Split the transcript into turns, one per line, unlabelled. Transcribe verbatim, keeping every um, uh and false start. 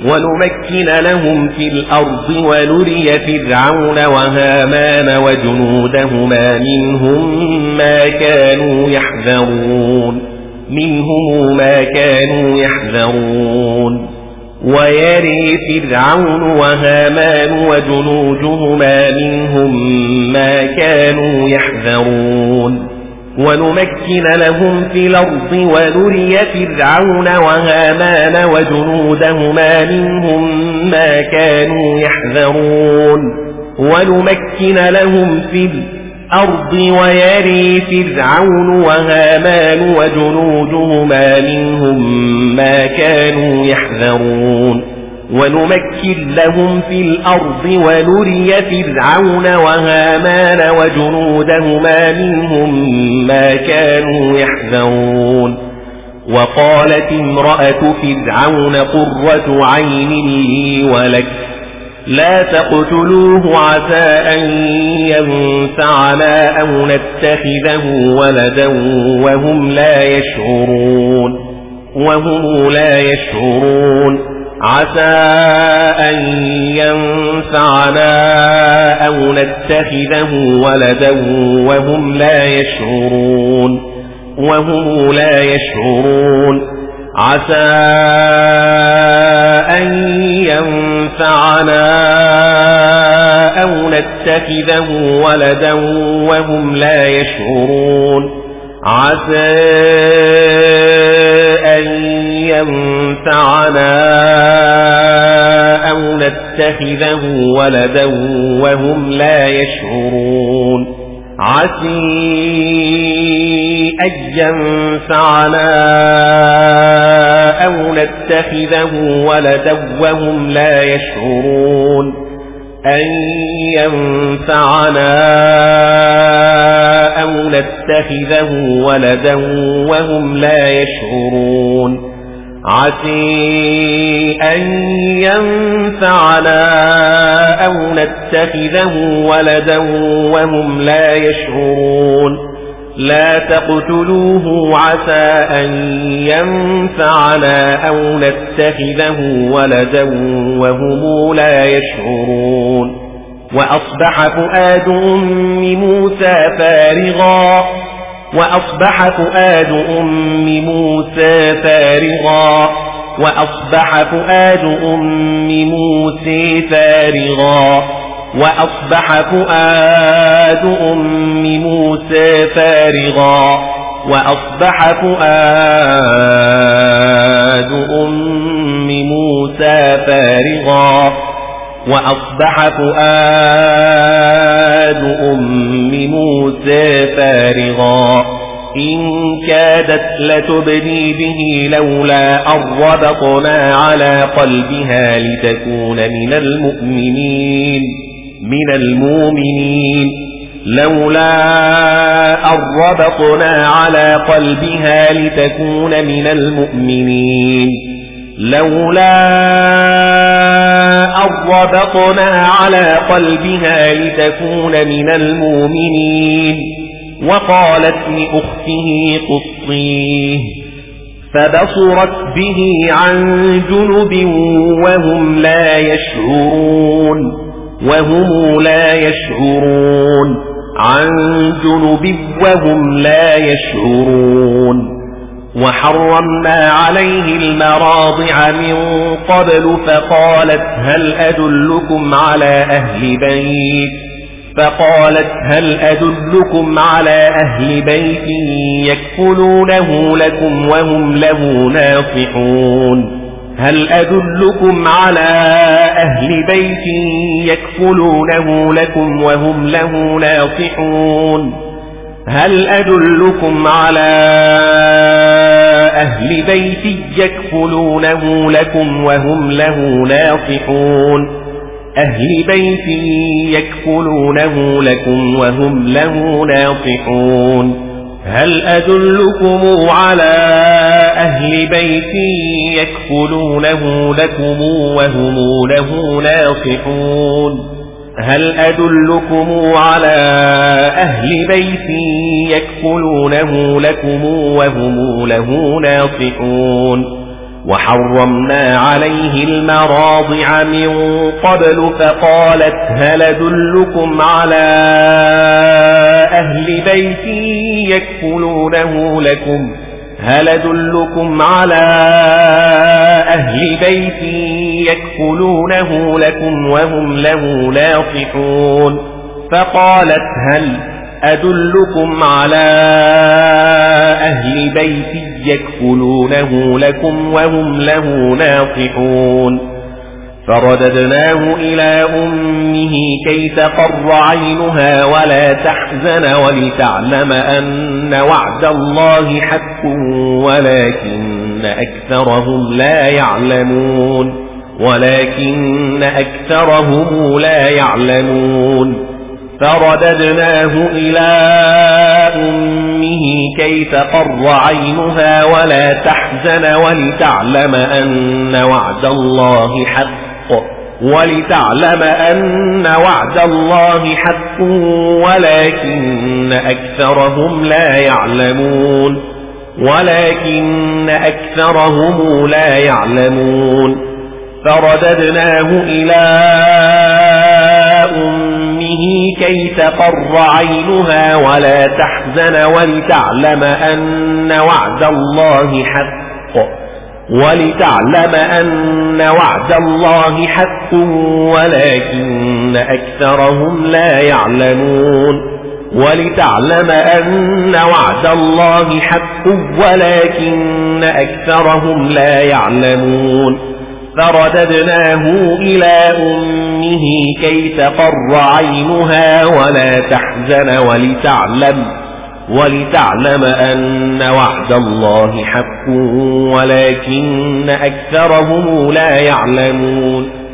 ونمكن لهم في الأرض ونري فرعون وهامان وجنودهما منهم ما كانوا يحذرون منهم ما كانوا يحذرون ويري فرعون وهامان وجنودهما منهم ما كانوا يحذرون ونمكن لهم في الأرض ونري فرعون وهامان وجنودهما منهم ما كانوا يحذرون ونمكن لهم في الأرض ويري فرعون وهامان وجنودهما منهم ما كانوا يحذرون ونمكن لهم في الأرض ونري فرعون وهامان وجنودهما منهم ما كانوا يحذرون وقالت امرأة فرعون قرة عين لي ولك لا تقتلوه عسى أن ينفعنا أو نتخذه ولدا وهم لا يشعرون وهم لا يشعرون عسى أن ينفعنا أو نتخذه ولدا وهم لا يشعرون وهم لا يشعرون عسى أن ينفعنا أو نتخذه ولدا وهم لا يشعرون عسى أن ينفعنا أو نتخذه ولدا وهم لا يشعرون عسى أن ينفعنا أو نتخذه ولدا وهم لا يشعرون أن ينفعنا أو نتخذه ولدا وهم لا يشعرون عسى أن ينفعنا أو نتخذه ولدا وهم لا يشعرون لا تقتلوه عسى أن ينفعنا أو نتخذه ولدا وهم لا يشعرون وأصبح فؤاد أم موسى فارغا وأصبح فؤاد أم موسى فارغا وأصبح فؤاد أم موسى فارغا وأصبح فؤاد أم موسى فارغا وأصبح فؤاد أم موسى فارغا وأصبح فؤاد أم موسى فارغا إن كادت لتبدي به لولا أن ربطنا على قلبها لتكون من المؤمنين من المؤمنين لولا أن ربطنا على قلبها لتكون من المؤمنين لولا أن ربطنا على قلبها لتكون من المؤمنين وقالت لأخته قصيه فبصرت به عن جنب وهم لا يشعرون وهم لا يشعرون عن جنب وهم لا يشعرون وحرمنا عليه المراضع من قبل فقالت هل أدلكم على أهل بيت فقالت هل أدلكم على أهل بيت يكفلونه لكم وهم له ناصحون هل أدلكم على أهل بيت يكفلونه لكم وهم له ناصحون هل أدلكم على أهل بيت يكفلونه لكم وهم له ناصحون أهل بيت يكفلونه لكم وهم له ناصحون هل أدلكم على أهل بيت يكفلونه لكم وهم له ناصحون هل أدلكم على أهل بيت يكفلونه لكم وهم له ناصحون وحرمنا عليه المراضع من قبل فقالت هل أدلكم على أهل بيت يكفلونه لكم هل أدلكم على أهل بيت يكفلونه لكم وهم له ناصحون فقالت هل أدلكم على أهل بيت يكفلونه لكم وهم له ناصحون فرددناه إلى أمه كي تقر عينها ولا تحزن ولتعلم أن وعد الله حق ولكن أكثرهم لا يعلمون ولكن أكثرهم لا يعلمون فرددناه إلى أمه كي تقر عينها ولا تحزن ولتعلم أن وعد الله حق ولتعلم أن وعد الله حق ولكن أكثرهم لا يعلمون ولكن أكثرهم لا يعلمون فرددناه إلى أمه كي تقر عينها ولا تحزن ولتعلم أن وعد الله حق ولتعلم أن وعد الله حق ولكن أكثرهم لا يعلمون ولتعلم أن وعد الله حق ولكن أكثرهم لا يعلمون فرددناه إلى أمه كي تقر عينها ولا تحزن ولتعلم ولتعلم أن وعد الله حق ولكن أكثرهم لا يعلمون